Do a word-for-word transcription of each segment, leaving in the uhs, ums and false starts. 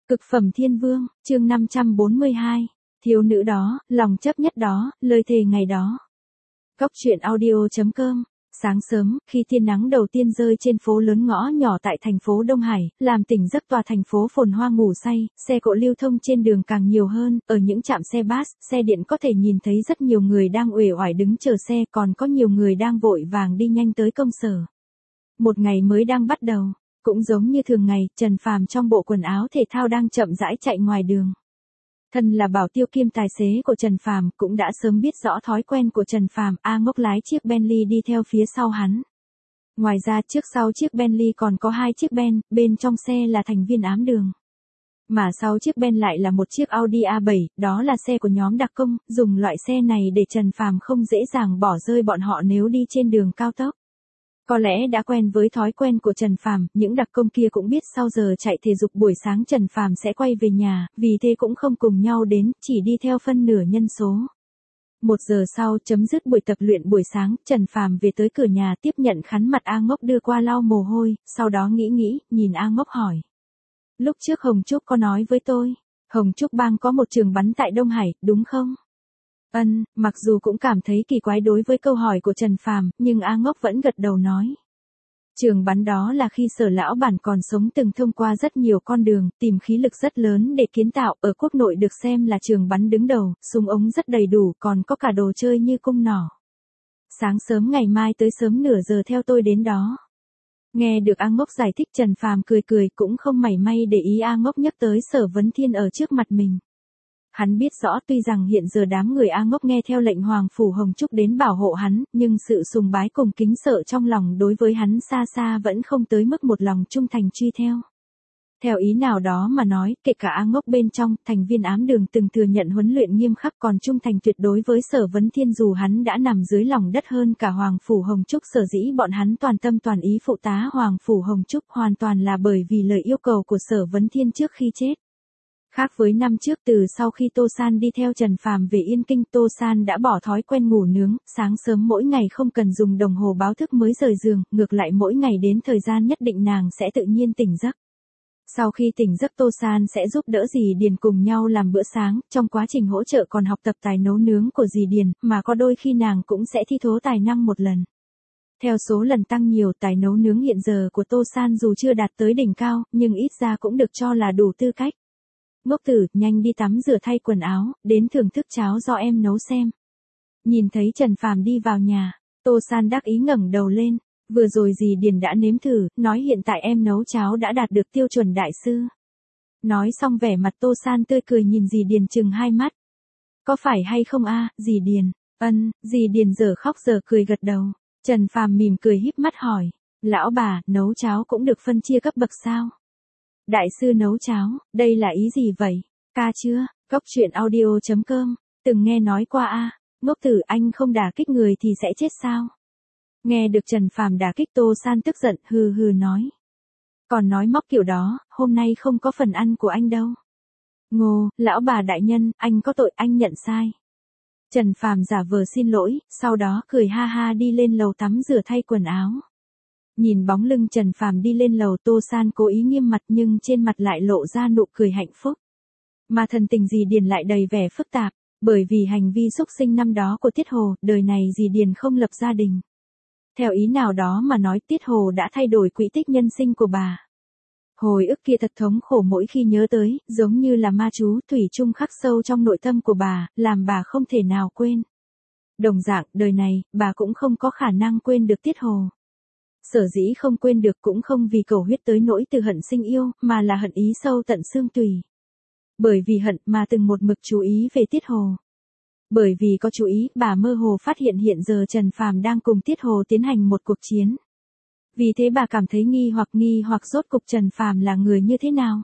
Cực phẩm thiên vương, chương năm trăm bốn mươi hai. Thiếu nữ đó, lòng chấp nhất đó, lời thề ngày đó. Cốc truyện audio chấm com. Sáng sớm, khi tia nắng đầu tiên rơi trên phố lớn ngõ nhỏ tại thành phố Đông Hải, làm tỉnh giấc tòa thành phố phồn hoa ngủ say, xe cộ lưu thông trên đường càng nhiều hơn, ở những trạm xe bus, xe điện có thể nhìn thấy rất nhiều người đang uể oải đứng chờ xe, còn có nhiều người đang vội vàng đi nhanh tới công sở. Một ngày mới đang bắt đầu. Cũng giống như thường ngày, Trần Phàm trong bộ quần áo thể thao đang chậm rãi chạy ngoài đường. Thân là bảo tiêu kiêm tài xế của Trần Phàm, cũng đã sớm biết rõ thói quen của Trần Phàm, A Ngốc lái chiếc Bentley đi theo phía sau hắn. Ngoài ra trước sau chiếc Bentley còn có hai chiếc Ben, bên trong xe là thành viên ám đường. Mà sau chiếc Ben lại là một chiếc Audi A bảy, đó là xe của nhóm đặc công, dùng loại xe này để Trần Phàm không dễ dàng bỏ rơi bọn họ nếu đi trên đường cao tốc. Có lẽ đã quen với thói quen của Trần Phàm, những đặc công kia cũng biết sau giờ chạy thể dục buổi sáng Trần Phàm sẽ quay về nhà, vì thế cũng không cùng nhau đến, chỉ đi theo phân nửa nhân số. Một giờ sau, chấm dứt buổi tập luyện buổi sáng, Trần Phàm về tới cửa nhà tiếp nhận khăn mặt A Ngốc đưa qua lau mồ hôi, sau đó nghĩ nghĩ, nhìn A Ngốc hỏi. Lúc trước Hồng Trúc có nói với tôi, Hồng Trúc Bang có một trường bắn tại Đông Hải, đúng không? Ân, mặc dù cũng cảm thấy kỳ quái đối với câu hỏi của Trần Phàm, nhưng A Ngốc vẫn gật đầu nói. Trường bắn đó là khi Sở lão bản còn sống từng thông qua rất nhiều con đường, tìm khí lực rất lớn để kiến tạo, ở quốc nội được xem là trường bắn đứng đầu, súng ống rất đầy đủ, còn có cả đồ chơi như cung nỏ. Sáng sớm ngày mai tới sớm nửa giờ theo tôi đến đó. Nghe được A Ngốc giải thích, Trần Phàm cười cười, cũng không mảy may để ý A Ngốc nhắc tới Sở Vấn Thiên ở trước mặt mình. Hắn biết rõ tuy rằng hiện giờ đám người A Ngốc nghe theo lệnh Hoàng Phủ Hồng Trúc đến bảo hộ hắn, nhưng sự sùng bái cùng kính sợ trong lòng đối với hắn xa xa vẫn không tới mức một lòng trung thành truy theo. Theo ý nào đó mà nói, kể cả A Ngốc bên trong, thành viên ám đường từng thừa nhận huấn luyện nghiêm khắc còn trung thành tuyệt đối với Sở Vấn Thiên dù hắn đã nằm dưới lòng đất hơn cả Hoàng Phủ Hồng Trúc, sở dĩ bọn hắn toàn tâm toàn ý phụ tá Hoàng Phủ Hồng Trúc hoàn toàn là bởi vì lời yêu cầu của Sở Vấn Thiên trước khi chết. Khác với năm trước, từ sau khi Tô San đi theo Trần Phàm về Yên Kinh, Tô San đã bỏ thói quen ngủ nướng, sáng sớm mỗi ngày không cần dùng đồng hồ báo thức mới rời giường, ngược lại mỗi ngày đến thời gian nhất định nàng sẽ tự nhiên tỉnh giấc. Sau khi tỉnh giấc Tô San sẽ giúp đỡ dì Điền cùng nhau làm bữa sáng, trong quá trình hỗ trợ còn học tập tài nấu nướng của dì Điền, mà có đôi khi nàng cũng sẽ thi thố tài năng một lần. Theo số lần tăng nhiều, tài nấu nướng hiện giờ của Tô San dù chưa đạt tới đỉnh cao, nhưng ít ra cũng được cho là đủ tư cách. Ngốc tử, nhanh đi tắm rửa thay quần áo, đến thưởng thức cháo do em nấu xem. Nhìn thấy Trần Phàm đi vào nhà, Tô San đắc ý ngẩng đầu lên, vừa rồi dì Điền đã nếm thử, nói hiện tại em nấu cháo đã đạt được tiêu chuẩn đại sư. Nói xong vẻ mặt Tô San tươi cười nhìn dì Điền chừng hai mắt. Có phải hay không a, dì Điền? Ân, dì Điền giờ khóc giờ cười gật đầu. Trần Phàm mỉm cười híp mắt hỏi, lão bà, nấu cháo cũng được phân chia cấp bậc sao? Đại sư nấu cháo, đây là ý gì vậy? Ca chưa? Cốc truyện audio chấm com. Từng nghe nói qua a, à, ngốc tử, anh không đả kích người thì sẽ chết sao? Nghe được Trần Phàm đả kích, Tô San tức giận, hừ hừ nói. Còn nói móc kiểu đó, hôm nay không có phần ăn của anh đâu. Ngô, lão bà đại nhân, anh có tội, anh nhận sai. Trần Phàm giả vờ xin lỗi, sau đó cười ha ha đi lên lầu tắm rửa thay quần áo. Nhìn bóng lưng Trần Phàm đi lên lầu, Tô San cố ý nghiêm mặt nhưng trên mặt lại lộ ra nụ cười hạnh phúc. Mà thần tình dì Điền lại đầy vẻ phức tạp, bởi vì hành vi xúc sinh năm đó của Tiết Hồ, đời này dì Điền không lập gia đình. Theo ý nào đó mà nói, Tiết Hồ đã thay đổi quỹ tích nhân sinh của bà. Hồi ức kia thật thống khổ mỗi khi nhớ tới, giống như là ma chú thủy chung khắc sâu trong nội tâm của bà, làm bà không thể nào quên. Đồng dạng, đời này, bà cũng không có khả năng quên được Tiết Hồ. Sở dĩ không quên được cũng không vì cầu huyết tới nỗi từ hận sinh yêu, mà là hận ý sâu tận xương tùy. Bởi vì hận mà từng một mực chú ý về Tiết Hồ. Bởi vì có chú ý, bà mơ hồ phát hiện hiện giờ Trần Phàm đang cùng Tiết Hồ tiến hành một cuộc chiến. Vì thế bà cảm thấy nghi hoặc nghi hoặc rốt cục Trần Phàm là người như thế nào.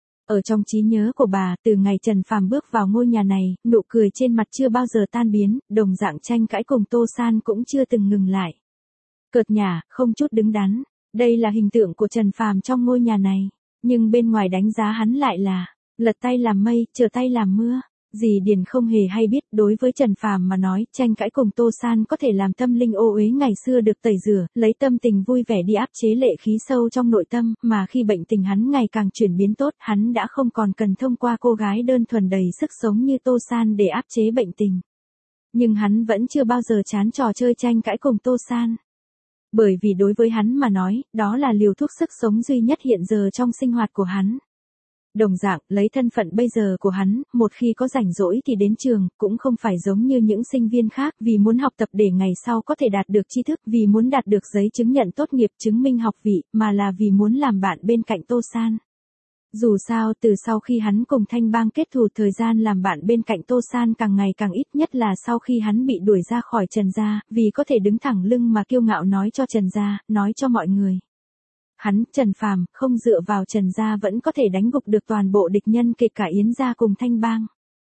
Ở trong trí nhớ của bà, từ ngày Trần Phàm bước vào ngôi nhà này, nụ cười trên mặt chưa bao giờ tan biến, đồng dạng tranh cãi cùng Tô San cũng chưa từng ngừng lại. Cợt nhả, không chút đứng đắn, đây là hình tượng của Trần Phàm trong ngôi nhà này, nhưng bên ngoài đánh giá hắn lại là lật tay làm mây, trở tay làm mưa. Dì Điền không hề hay biết, đối với Trần Phàm mà nói, tranh cãi cùng Tô San có thể làm tâm linh ô uế ngày xưa được tẩy rửa, lấy tâm tình vui vẻ đi áp chế lệ khí sâu trong nội tâm, mà khi bệnh tình hắn ngày càng chuyển biến tốt, hắn đã không còn cần thông qua cô gái đơn thuần đầy sức sống như Tô San để áp chế bệnh tình. Nhưng hắn vẫn chưa bao giờ chán trò chơi tranh cãi cùng Tô San. Bởi vì đối với hắn mà nói, đó là liều thuốc sức sống duy nhất hiện giờ trong sinh hoạt của hắn. Đồng dạng, lấy thân phận bây giờ của hắn, một khi có rảnh rỗi thì đến trường, cũng không phải giống như những sinh viên khác, vì muốn học tập để ngày sau có thể đạt được tri thức, vì muốn đạt được giấy chứng nhận tốt nghiệp chứng minh học vị, mà là vì muốn làm bạn bên cạnh Tô San. Dù sao, từ sau khi hắn cùng Thanh Bang kết thù, thời gian làm bạn bên cạnh Tô San càng ngày càng ít, nhất là sau khi hắn bị đuổi ra khỏi Trần gia, vì có thể đứng thẳng lưng mà kiêu ngạo nói cho Trần gia, nói cho mọi người. Hắn, Trần Phàm, không dựa vào Trần gia vẫn có thể đánh gục được toàn bộ địch nhân, kể cả Yến gia cùng Thanh Bang.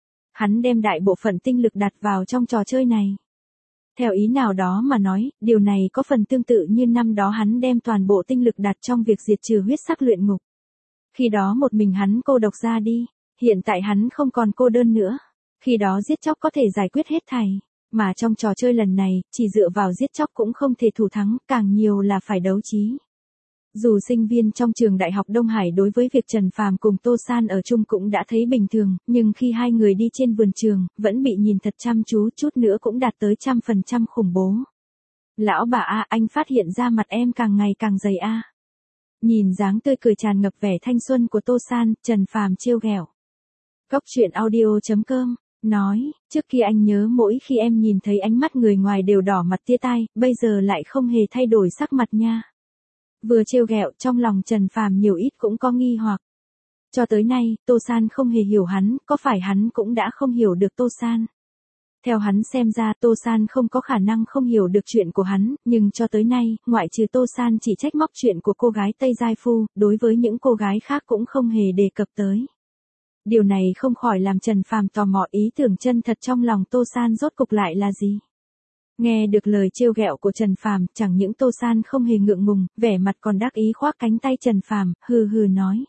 Hắn đem đại bộ phận tinh lực đặt vào trong trò chơi này. Theo ý nào đó mà nói, điều này có phần tương tự như năm đó hắn đem toàn bộ tinh lực đặt trong việc diệt trừ huyết sắc luyện ngục. Khi đó một mình hắn cô độc ra đi, hiện tại hắn không còn cô đơn nữa. Khi đó giết chóc có thể giải quyết hết thảy, mà trong trò chơi lần này, chỉ dựa vào giết chóc cũng không thể thủ thắng, càng nhiều là phải đấu trí. Dù sinh viên trong trường Đại học Đông Hải đối với việc Trần Phàm cùng Tô San ở chung cũng đã thấy bình thường, nhưng khi hai người đi trên vườn trường, vẫn bị nhìn thật chăm chú, chút nữa cũng đạt tới trăm phần trăm khủng bố. Lão bà a, anh phát hiện ra mặt em càng ngày càng dày a. Nhìn dáng tươi cười tràn ngập vẻ thanh xuân của Tô San, Trần Phàm trêu ghẹo. Cốc truyện audio chấm com nói, trước kia anh nhớ mỗi khi em nhìn thấy ánh mắt người ngoài đều đỏ mặt tia tai, bây giờ lại không hề thay đổi sắc mặt nha. Vừa trêu ghẹo, trong lòng Trần Phàm nhiều ít cũng có nghi hoặc. Cho tới nay, Tô San không hề hiểu hắn, có phải hắn cũng đã không hiểu được Tô San? Theo hắn xem ra, Tô San không có khả năng không hiểu được chuyện của hắn, nhưng cho tới nay, ngoại trừ Tô San chỉ trách móc chuyện của cô gái Tây Giai Phu, đối với những cô gái khác cũng không hề đề cập tới. Điều này không khỏi làm Trần Phàm tò mò, ý tưởng chân thật trong lòng Tô San rốt cục lại là gì. Nghe được lời trêu ghẹo của Trần Phàm, chẳng những Tô San không hề ngượng ngùng, vẻ mặt còn đắc ý khoác cánh tay Trần Phàm, hừ hừ nói.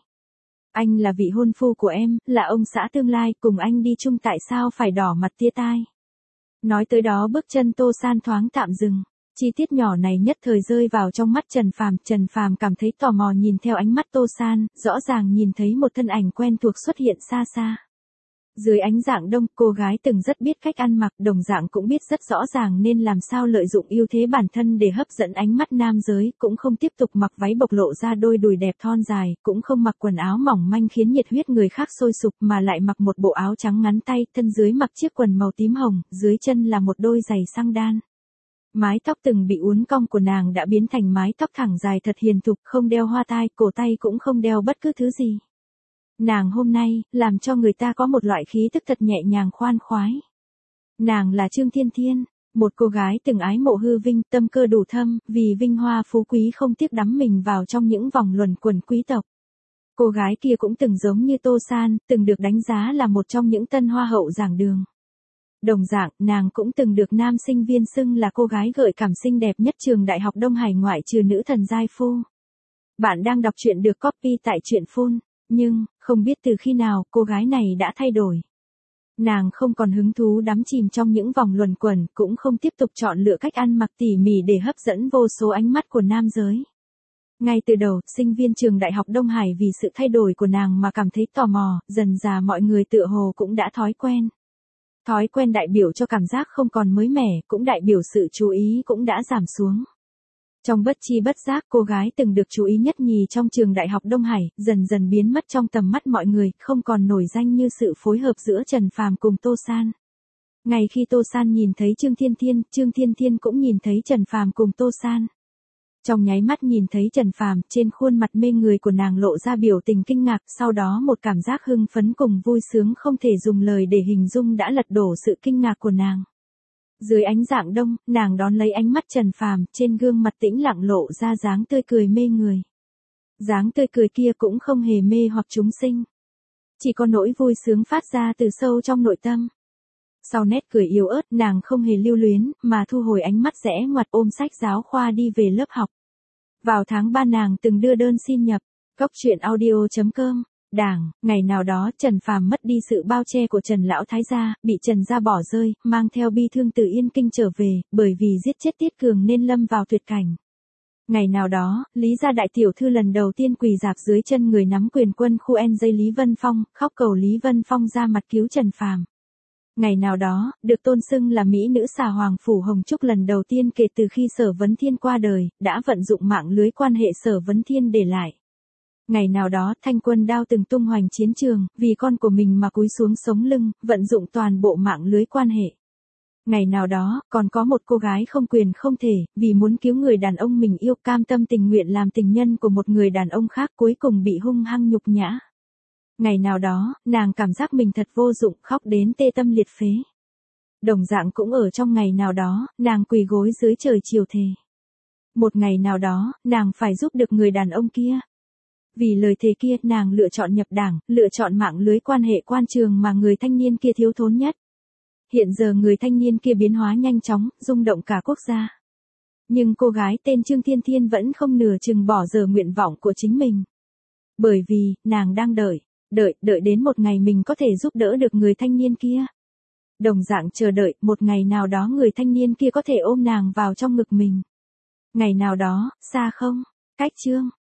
Anh là vị hôn phu của em, là ông xã tương lai, cùng anh đi chung tại sao phải đỏ mặt tia tai. Nói tới đó bước chân Tô San thoáng tạm dừng. Chi tiết nhỏ này nhất thời rơi vào trong mắt Trần Phàm, Trần Phàm cảm thấy tò mò nhìn theo ánh mắt Tô San, rõ ràng nhìn thấy một thân ảnh quen thuộc xuất hiện xa xa. Dưới ánh dạng đông, cô gái từng rất biết cách ăn mặc, đồng dạng cũng biết rất rõ ràng nên làm sao lợi dụng ưu thế bản thân để hấp dẫn ánh mắt nam giới, cũng không tiếp tục mặc váy bộc lộ ra đôi đùi đẹp thon dài, cũng không mặc quần áo mỏng manh khiến nhiệt huyết người khác sôi sục, mà lại mặc một bộ áo trắng ngắn tay, thân dưới mặc chiếc quần màu tím hồng, dưới chân là một đôi giày xăng đan. Mái tóc từng bị uốn cong của nàng đã biến thành mái tóc thẳng dài thật hiền thục, không đeo hoa tai, cổ tay cũng không đeo bất cứ thứ gì. Nàng hôm nay, làm cho người ta có một loại khí tức thật nhẹ nhàng khoan khoái. Nàng là Trương Thiên Thiên, một cô gái từng ái mộ hư vinh, tâm cơ đủ thâm, vì vinh hoa phú quý không tiếc đắm mình vào trong những vòng luẩn quẩn quý tộc. Cô gái kia cũng từng giống như Tô San, từng được đánh giá là một trong những tân hoa hậu giảng đường. Đồng dạng, nàng cũng từng được nam sinh viên xưng là cô gái gợi cảm xinh đẹp nhất trường Đại học Đông Hải ngoại trừ nữ thần giai phu. Bạn đang đọc truyện được copy tại truyện phun. Nhưng, không biết từ khi nào, cô gái này đã thay đổi. Nàng không còn hứng thú đắm chìm trong những vòng luẩn quẩn, cũng không tiếp tục chọn lựa cách ăn mặc tỉ mỉ để hấp dẫn vô số ánh mắt của nam giới. Ngay từ đầu, sinh viên trường Đại học Đông Hải vì sự thay đổi của nàng mà cảm thấy tò mò, dần dà mọi người tựa hồ cũng đã thói quen. Thói quen đại biểu cho cảm giác không còn mới mẻ, cũng đại biểu sự chú ý cũng đã giảm xuống. Trong bất chi bất giác, cô gái từng được chú ý nhất nhì trong trường Đại học Đông Hải, dần dần biến mất trong tầm mắt mọi người, không còn nổi danh như sự phối hợp giữa Trần Phàm cùng Tô San. Ngày khi Tô San nhìn thấy Trương Thiên Thiên, Trương Thiên Thiên cũng nhìn thấy Trần Phàm cùng Tô San. Trong nháy mắt nhìn thấy Trần Phàm, trên khuôn mặt mê người của nàng lộ ra biểu tình kinh ngạc, sau đó một cảm giác hưng phấn cùng vui sướng không thể dùng lời để hình dung đã lật đổ sự kinh ngạc của nàng. Dưới ánh dạng đông, nàng đón lấy ánh mắt Trần Phàm, trên gương mặt tĩnh lặng lộ ra dáng tươi cười mê người. Dáng tươi cười kia cũng không hề mê hoặc chúng sinh. Chỉ có nỗi vui sướng phát ra từ sâu trong nội tâm. Sau nét cười yếu ớt, nàng không hề lưu luyến, mà thu hồi ánh mắt rẽ ngoặt ôm sách giáo khoa đi về lớp học. Vào tháng ba nàng từng đưa đơn xin nhập. Cốc truyện audio chấm com Đảng, ngày nào đó Trần Phàm mất đi sự bao che của Trần Lão Thái gia, bị Trần gia bỏ rơi, mang theo bi thương từ Yên Kinh trở về, bởi vì giết chết Tiết Cường nên lâm vào tuyệt cảnh. Ngày nào đó, Lý gia đại tiểu thư lần đầu tiên quỳ dạp dưới chân người nắm quyền quân khu en gi Lý Vân Phong, khóc cầu Lý Vân Phong ra mặt cứu Trần Phàm. Ngày nào đó, được tôn xưng là mỹ nữ xà hoàng phủ Hồng Trúc lần đầu tiên kể từ khi Sở Vấn Thiên qua đời, đã vận dụng mạng lưới quan hệ Sở Vấn Thiên để lại. Ngày nào đó, Thanh Quân Đao từng tung hoành chiến trường, vì con của mình mà cúi xuống sống lưng, vận dụng toàn bộ mạng lưới quan hệ. Ngày nào đó, còn có một cô gái không quyền không thể, vì muốn cứu người đàn ông mình yêu, cam tâm tình nguyện làm tình nhân của một người đàn ông khác, cuối cùng bị hung hăng nhục nhã. Ngày nào đó, nàng cảm giác mình thật vô dụng, khóc đến tê tâm liệt phế. Đồng dạng cũng ở trong ngày nào đó, nàng quỳ gối dưới trời chiều thề. Một ngày nào đó, nàng phải giúp được người đàn ông kia. Vì lời thề kia, nàng lựa chọn nhập đảng, lựa chọn mạng lưới quan hệ quan trường mà người thanh niên kia thiếu thốn nhất. Hiện giờ người thanh niên kia biến hóa nhanh chóng, rung động cả quốc gia. Nhưng cô gái tên Trương Thiên Thiên vẫn không nửa chừng bỏ dở nguyện vọng của chính mình. Bởi vì, nàng đang đợi, đợi, đợi đến một ngày mình có thể giúp đỡ được người thanh niên kia. Đồng dạng chờ đợi, một ngày nào đó người thanh niên kia có thể ôm nàng vào trong ngực mình. Ngày nào đó, xa không, cách chương.